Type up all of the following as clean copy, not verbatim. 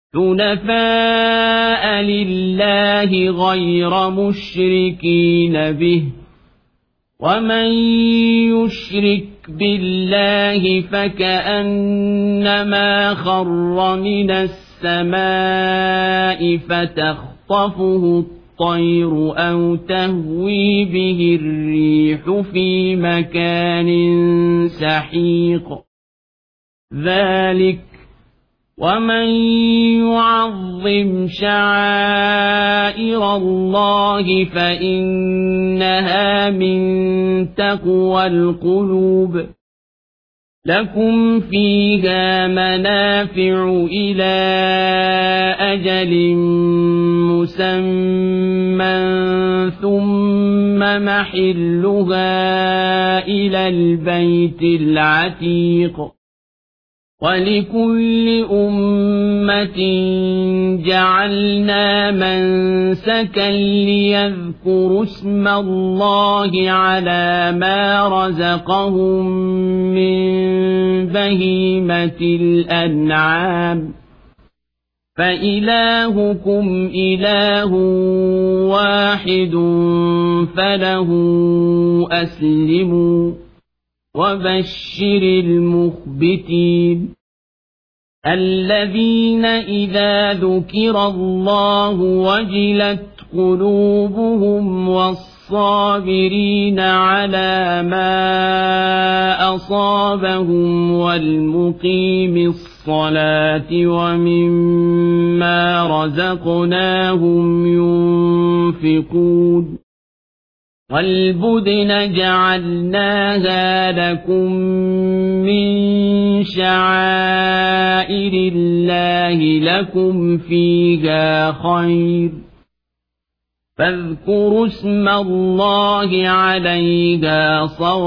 حنفاء لله غير مشركين به ومن يشرك بالله فكأنما خر من السماء فتخطفه الطير أو تهوي به الريح في مكان سحيق ذلك ومن يعظم شعائر الله فإنها من تقوى القلوب لكم فيها منافع إلى أجل مسمى ثم محلها إلى البيت العتيق ولكل أمة جعلنا منسكا ليذكروا اسم الله على ما رزقهم من بهيمة الأنعام فإلهكم إله واحد فله أسلموا وبشر المخبتين الذين إذا ذكر الله وجلت قلوبهم والصابرين على ما أصابهم والمقيم الصلاة ومما رزقناهم ينفقون والبدن جعلناها لكم من شعائر الله لكم فيها خير فاذكروا اسم الله عليها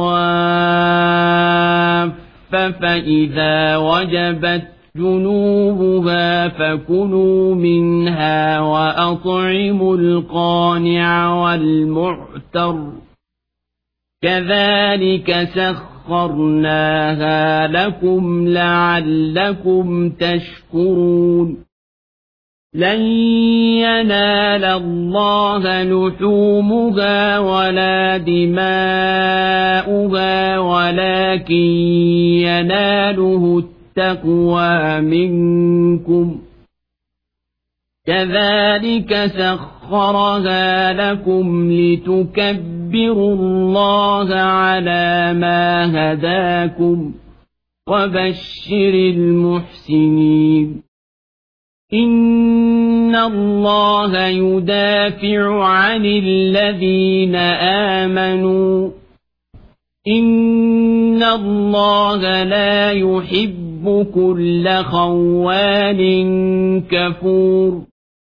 صواف فإذا وجبت جنوبها فكلوا منها وأطعموا القانع والمعتر كذلك سخرناها لكم لعلكم تشكرون لن ينال الله لحومها ولا دماؤها ولكن يناله التقوى منكم كذلك سخرها لكم لتكبروا الله على ما هداكم وبشر المحسنين إن الله يدافع عن الذين آمنوا إن الله لا يحب كل خوان كفور